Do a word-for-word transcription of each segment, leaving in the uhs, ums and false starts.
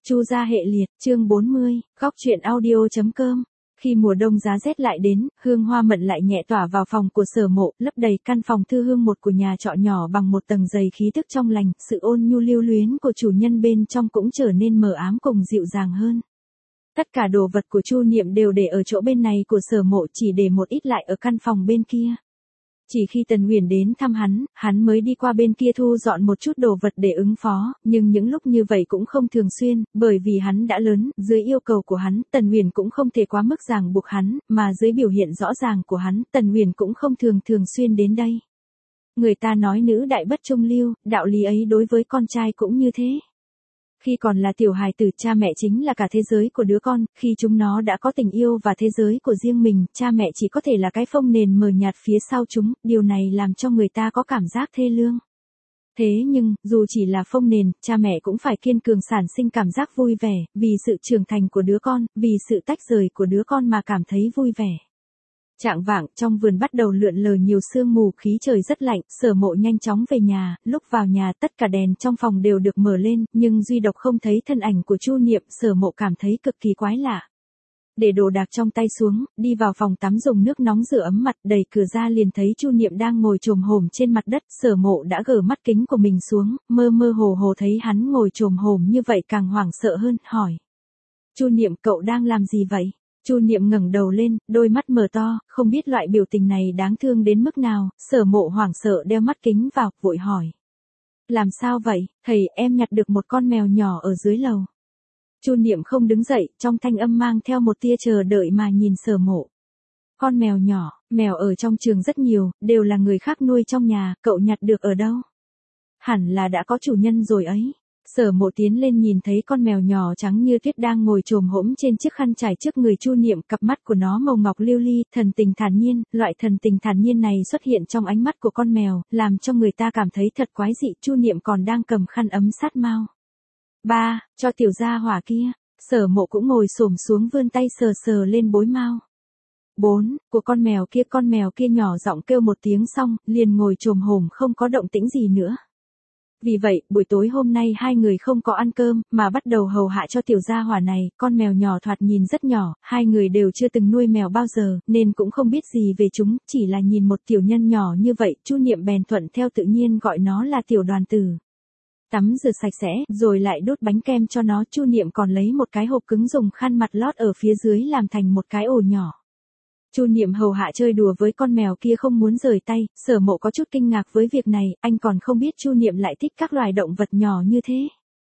Chu gia hệ liệt, chương bốn mươi, góc truyện audio.com. Khi mùa đông giá rét lại đến, hương hoa mận lại nhẹ tỏa vào phòng của Sở Mộ, lấp đầy căn phòng thư hương một của nhà trọ nhỏ bằng một tầng dày khí tức trong lành, sự ôn nhu lưu luyến của chủ nhân bên trong cũng trở nên mờ ám cùng dịu dàng hơn. Tất cả đồ vật của Chu Niệm đều để ở chỗ bên này của Sở Mộ, chỉ để một ít lại ở căn phòng bên kia. Chỉ khi Tần Huyền đến thăm hắn, hắn mới đi qua bên kia thu dọn một chút đồ vật để ứng phó, nhưng những lúc như vậy cũng không thường xuyên, bởi vì hắn đã lớn, dưới yêu cầu của hắn, Tần Huyền cũng không thể quá mức ràng buộc hắn, mà dưới biểu hiện rõ ràng của hắn, Tần Huyền cũng không thường thường xuyên đến đây. Người ta nói nữ đại bất trung lưu, đạo lý ấy đối với con trai cũng như thế. Khi còn là tiểu hài tử, cha mẹ chính là cả thế giới của đứa con, khi chúng nó đã có tình yêu và thế giới của riêng mình, cha mẹ chỉ có thể là cái phông nền mờ nhạt phía sau chúng, điều này làm cho người ta có cảm giác thê lương. Thế nhưng, dù chỉ là phông nền, cha mẹ cũng phải kiên cường sản sinh cảm giác vui vẻ, vì sự trưởng thành của đứa con, vì sự tách rời của đứa con mà cảm thấy vui vẻ. Chạng vạng, trong vườn bắt đầu lượn lờ nhiều sương mù, khí trời rất lạnh, Sở Mộ nhanh chóng về nhà, lúc vào nhà tất cả đèn trong phòng đều được mở lên, nhưng duy độc không thấy thân ảnh của Chu Niệm, Sở Mộ cảm thấy cực kỳ quái lạ. Để đồ đạc trong tay xuống, đi vào phòng tắm dùng nước nóng rửa ấm mặt, đẩy cửa ra liền thấy Chu Niệm đang ngồi chồm hổm trên mặt đất, Sở Mộ đã gỡ mắt kính của mình xuống, mơ mơ hồ hồ thấy hắn ngồi chồm hổm như vậy càng hoảng sợ hơn, hỏi. Chu Niệm, cậu đang làm gì vậy? Chu Niệm ngẩng đầu lên, đôi mắt mở to, không biết loại biểu tình này đáng thương đến mức nào, Sở Mộ hoảng sợ đeo mắt kính vào, vội hỏi. Làm sao vậy, thầy, em nhặt được một con mèo nhỏ ở dưới lầu. Chu Niệm không đứng dậy, trong thanh âm mang theo một tia chờ đợi mà nhìn Sở Mộ. Con mèo nhỏ, mèo ở trong trường rất nhiều, đều là người khác nuôi trong nhà, cậu nhặt được ở đâu? Hẳn là đã có chủ nhân rồi ấy. Sở Mộ tiến lên nhìn thấy con mèo nhỏ trắng như tuyết đang ngồi chồm hổm trên chiếc khăn trải trước người Chu Niệm, cặp mắt của nó màu ngọc lưu ly, thần tình thản nhiên, loại thần tình thản nhiên này xuất hiện trong ánh mắt của con mèo, làm cho người ta cảm thấy thật quái dị. Chu Niệm còn đang cầm khăn ấm sát mao. Ba, cho tiểu gia hỏa kia. Sở Mộ cũng ngồi xổm xuống vươn tay sờ sờ lên bối mao. Bốn, của con mèo kia, con mèo kia nhỏ giọng kêu một tiếng xong, liền ngồi chồm hổm không có động tĩnh gì nữa. Vì vậy, buổi tối hôm nay hai người không có ăn cơm, mà bắt đầu hầu hạ cho tiểu gia hỏa này, con mèo nhỏ thoạt nhìn rất nhỏ, hai người đều chưa từng nuôi mèo bao giờ, nên cũng không biết gì về chúng, chỉ là nhìn một tiểu nhân nhỏ như vậy, Chu Niệm bèn thuận theo tự nhiên gọi nó là tiểu đoàn tử. Tắm rửa sạch sẽ, rồi lại đút bánh kem cho nó, Chu Niệm còn lấy một cái hộp cứng dùng khăn mặt lót ở phía dưới làm thành một cái ổ nhỏ. Chu Niệm hầu hạ chơi đùa với con mèo kia không muốn rời tay, Sở Mộ có chút kinh ngạc với việc này, anh còn không biết Chu Niệm lại thích các loài động vật nhỏ như thế.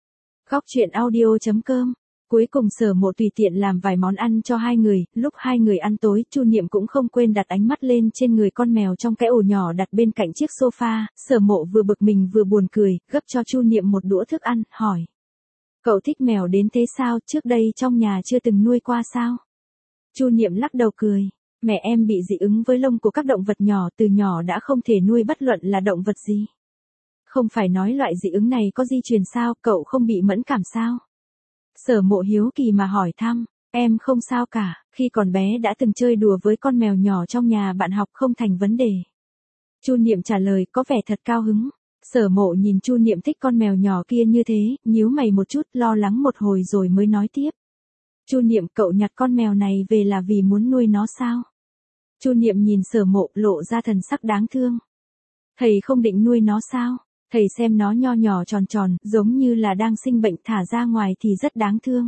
Góc truyện audio.com. Cuối cùng Sở Mộ tùy tiện làm vài món ăn cho hai người, lúc hai người ăn tối, Chu Niệm cũng không quên đặt ánh mắt lên trên người con mèo trong cái ổ nhỏ đặt bên cạnh chiếc sofa, Sở Mộ vừa bực mình vừa buồn cười, gấp cho Chu Niệm một đũa thức ăn, hỏi. Cậu thích mèo đến thế sao, trước đây trong nhà chưa từng nuôi qua sao? Chu Niệm lắc đầu cười. Mẹ em bị dị ứng với lông của các động vật nhỏ, từ nhỏ đã không thể nuôi bất luận là động vật gì. Không phải nói loại dị ứng này có di truyền sao, cậu không bị mẫn cảm sao? Sở Mộ hiếu kỳ mà hỏi thăm, em không sao cả, khi còn bé đã từng chơi đùa với con mèo nhỏ trong nhà bạn học không thành vấn đề. Chu Niệm trả lời có vẻ thật cao hứng. Sở Mộ nhìn Chu Niệm thích con mèo nhỏ kia như thế, nhíu mày một chút, lo lắng một hồi rồi mới nói tiếp. Chu Niệm, cậu nhặt con mèo này về là vì muốn nuôi nó sao? Chu Niệm nhìn Sở Mộ lộ ra thần sắc đáng thương. Thầy không định nuôi nó sao? Thầy xem nó nho nhỏ tròn tròn, giống như là đang sinh bệnh, thả ra ngoài thì rất đáng thương.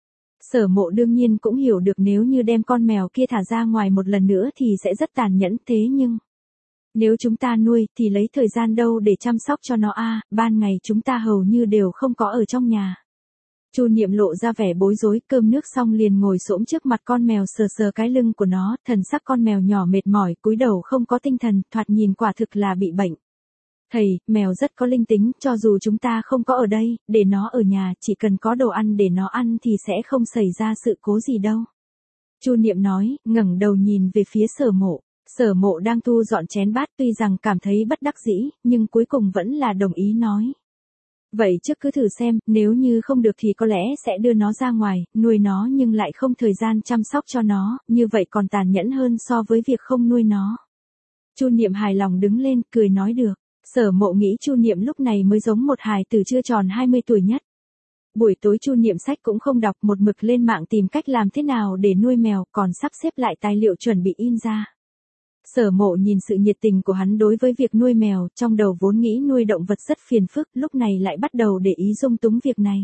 Sở Mộ đương nhiên cũng hiểu được nếu như đem con mèo kia thả ra ngoài một lần nữa thì sẽ rất tàn nhẫn, thế nhưng nếu chúng ta nuôi thì lấy thời gian đâu để chăm sóc cho nó a, ban ngày chúng ta hầu như đều không có ở trong nhà. Chu Niệm lộ ra vẻ bối rối, cơm nước xong liền ngồi xổm trước mặt con mèo sờ sờ cái lưng của nó, thần sắc con mèo nhỏ mệt mỏi, cúi đầu không có tinh thần, thoạt nhìn quả thực là bị bệnh. Thầy, mèo rất có linh tính, cho dù chúng ta không có ở đây, để nó ở nhà, chỉ cần có đồ ăn để nó ăn thì sẽ không xảy ra sự cố gì đâu. Chu Niệm nói, ngẩng đầu nhìn về phía Sở Mộ. Sở Mộ đang thu dọn chén bát, tuy rằng cảm thấy bất đắc dĩ, nhưng cuối cùng vẫn là đồng ý nói. Vậy trước cứ thử xem, nếu như không được thì có lẽ sẽ đưa nó ra ngoài, nuôi nó nhưng lại không thời gian chăm sóc cho nó, như vậy còn tàn nhẫn hơn so với việc không nuôi nó. Chu Niệm hài lòng đứng lên, cười nói được. Sở Mộ nghĩ Chu Niệm lúc này mới giống một hài tử chưa tròn hai mươi tuổi nhất. Buổi tối Chu Niệm sách cũng không đọc, một mực lên mạng tìm cách làm thế nào để nuôi mèo, còn sắp xếp lại tài liệu chuẩn bị in ra. Sở Mộ nhìn sự nhiệt tình của hắn đối với việc nuôi mèo, trong đầu vốn nghĩ nuôi động vật rất phiền phức, lúc này lại bắt đầu để ý dung túng việc này.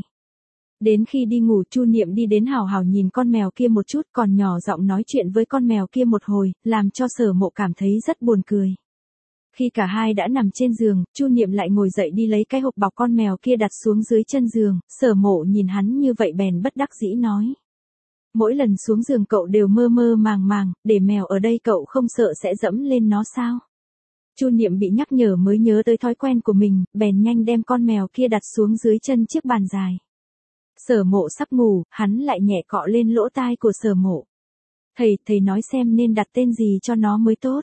Đến khi đi ngủ, Chu Niệm đi đến hào hào nhìn con mèo kia một chút, còn nhỏ giọng nói chuyện với con mèo kia một hồi, làm cho Sở Mộ cảm thấy rất buồn cười. Khi cả hai đã nằm trên giường, Chu Niệm lại ngồi dậy đi lấy cái hộp bọc con mèo kia đặt xuống dưới chân giường, Sở Mộ nhìn hắn như vậy bèn bất đắc dĩ nói. Mỗi lần xuống giường cậu đều mơ mơ màng màng, để mèo ở đây cậu không sợ sẽ dẫm lên nó sao? Chu Niệm bị nhắc nhở mới nhớ tới thói quen của mình, bèn nhanh đem con mèo kia đặt xuống dưới chân chiếc bàn dài. Sở Mộ sắp ngủ, hắn lại nhẹ cọ lên lỗ tai của Sở Mộ. Thầy, thầy nói xem nên đặt tên gì cho nó mới tốt.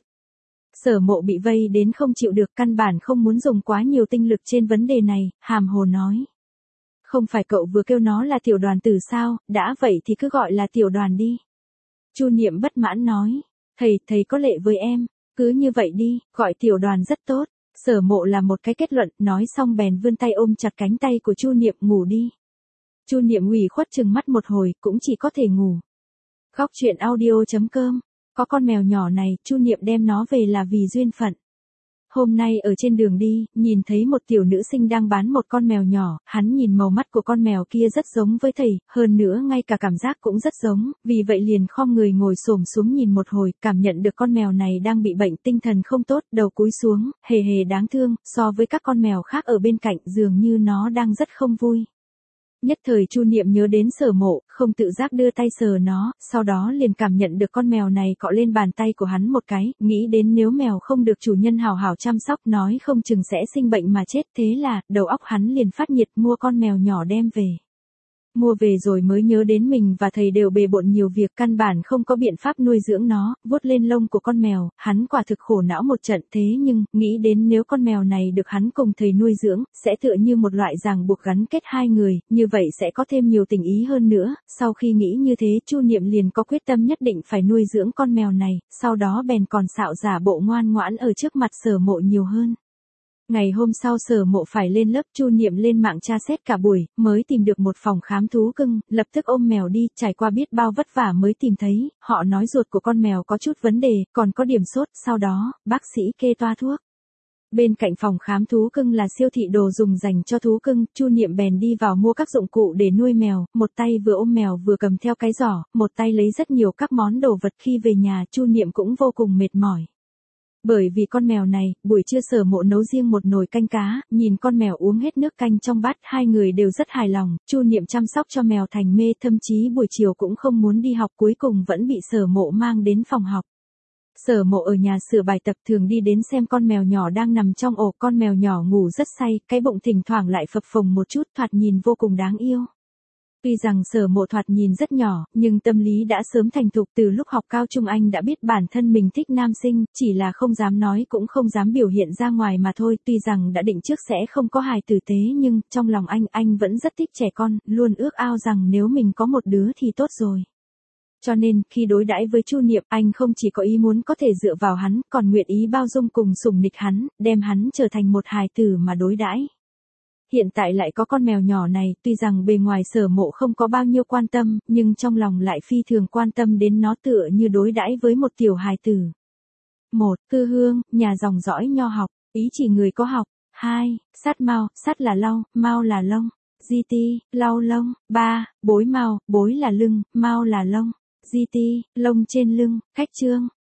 Sở Mộ bị vây đến không chịu được, căn bản không muốn dùng quá nhiều tinh lực trên vấn đề này, hàm hồ nói. Không phải cậu vừa kêu nó là Tiểu Đoàn Tử sao, đã vậy thì cứ gọi là Tiểu Đoàn đi. Chu Niệm bất mãn nói. Thầy, thầy có lệ với em, cứ như vậy đi, gọi Tiểu Đoàn rất tốt. Sở Mộ là một cái kết luận, nói xong bèn vươn tay ôm chặt cánh tay của Chu Niệm, ngủ đi. Chu Niệm ủy khuất chừng mắt một hồi, cũng chỉ có thể ngủ. Góc truyện audio chấm com. Có con mèo nhỏ này, Chu Niệm đem nó về là vì duyên phận. Hôm nay ở trên đường đi, nhìn thấy một tiểu nữ sinh đang bán một con mèo nhỏ, hắn nhìn màu mắt của con mèo kia rất giống với thầy, hơn nữa ngay cả cảm giác cũng rất giống, vì vậy liền khom người ngồi xổm xuống nhìn một hồi, cảm nhận được con mèo này đang bị bệnh tinh thần không tốt, đầu cúi xuống, hề hề đáng thương, so với các con mèo khác ở bên cạnh dường như nó đang rất không vui. Nhất thời Chu Niệm nhớ đến Sở Mộ, không tự giác đưa tay sờ nó, sau đó liền cảm nhận được con mèo này cọ lên bàn tay của hắn một cái, nghĩ đến nếu mèo không được chủ nhân hào hào chăm sóc nói không chừng sẽ sinh bệnh mà chết, thế là, đầu óc hắn liền phát nhiệt mua con mèo nhỏ đem về. Mua về rồi mới nhớ đến mình và thầy đều bề bộn nhiều việc, căn bản không có biện pháp nuôi dưỡng nó, vuốt lên lông của con mèo, hắn quả thực khổ não một trận, thế nhưng, nghĩ đến nếu con mèo này được hắn cùng thầy nuôi dưỡng, sẽ tựa như một loại ràng buộc gắn kết hai người, như vậy sẽ có thêm nhiều tình ý hơn nữa, sau khi nghĩ như thế Chu Niệm liền có quyết tâm nhất định phải nuôi dưỡng con mèo này, sau đó bèn còn xạo giả bộ ngoan ngoãn ở trước mặt Sở Mộ nhiều hơn. Ngày hôm sau Sở Mộ phải lên lớp, Chu Niệm lên mạng tra xét cả buổi, mới tìm được một phòng khám thú cưng, lập tức ôm mèo đi, trải qua biết bao vất vả mới tìm thấy, họ nói ruột của con mèo có chút vấn đề, còn có điểm sốt, sau đó, bác sĩ kê toa thuốc. Bên cạnh phòng khám thú cưng là siêu thị đồ dùng dành cho thú cưng, Chu Niệm bèn đi vào mua các dụng cụ để nuôi mèo, một tay vừa ôm mèo vừa cầm theo cái giỏ, một tay lấy rất nhiều các món đồ vật, khi về nhà Chu Niệm cũng vô cùng mệt mỏi. Bởi vì con mèo này, buổi trưa Sở Mộ nấu riêng một nồi canh cá, nhìn con mèo uống hết nước canh trong bát, hai người đều rất hài lòng, Chu Niệm chăm sóc cho mèo thành mê, thậm chí buổi chiều cũng không muốn đi học, cuối cùng vẫn bị Sở Mộ mang đến phòng học. Sở Mộ ở nhà sửa bài tập, thường đi đến xem con mèo nhỏ đang nằm trong ổ, con mèo nhỏ ngủ rất say, cái bụng thỉnh thoảng lại phập phồng một chút, thoạt nhìn vô cùng đáng yêu. Tuy rằng Sở Mộ thoạt nhìn rất nhỏ, nhưng tâm lý đã sớm thành thục, từ lúc học cao trung anh đã biết bản thân mình thích nam sinh, chỉ là không dám nói cũng không dám biểu hiện ra ngoài mà thôi, tuy rằng đã định trước sẽ không có hài tử tế nhưng, trong lòng anh, anh vẫn rất thích trẻ con, luôn ước ao rằng nếu mình có một đứa thì tốt rồi. Cho nên, khi đối đãi với Chu Niệm, anh không chỉ có ý muốn có thể dựa vào hắn, còn nguyện ý bao dung cùng sủng nịch hắn, đem hắn trở thành một hài tử mà đối đãi. Hiện tại lại có con mèo nhỏ này, tuy rằng bề ngoài Sở Mộ không có bao nhiêu quan tâm, nhưng trong lòng lại phi thường quan tâm đến nó, tựa như đối đãi với một tiểu hài tử. một. Cư hương, nhà dòng dõi nho học, ý chỉ người có học. hai. Sát mao, sát là lau, mao là lông. Di ti, lau lông. ba. Bối mao, bối là lưng, mao là lông. Di ti, lông trên lưng. Cách chương.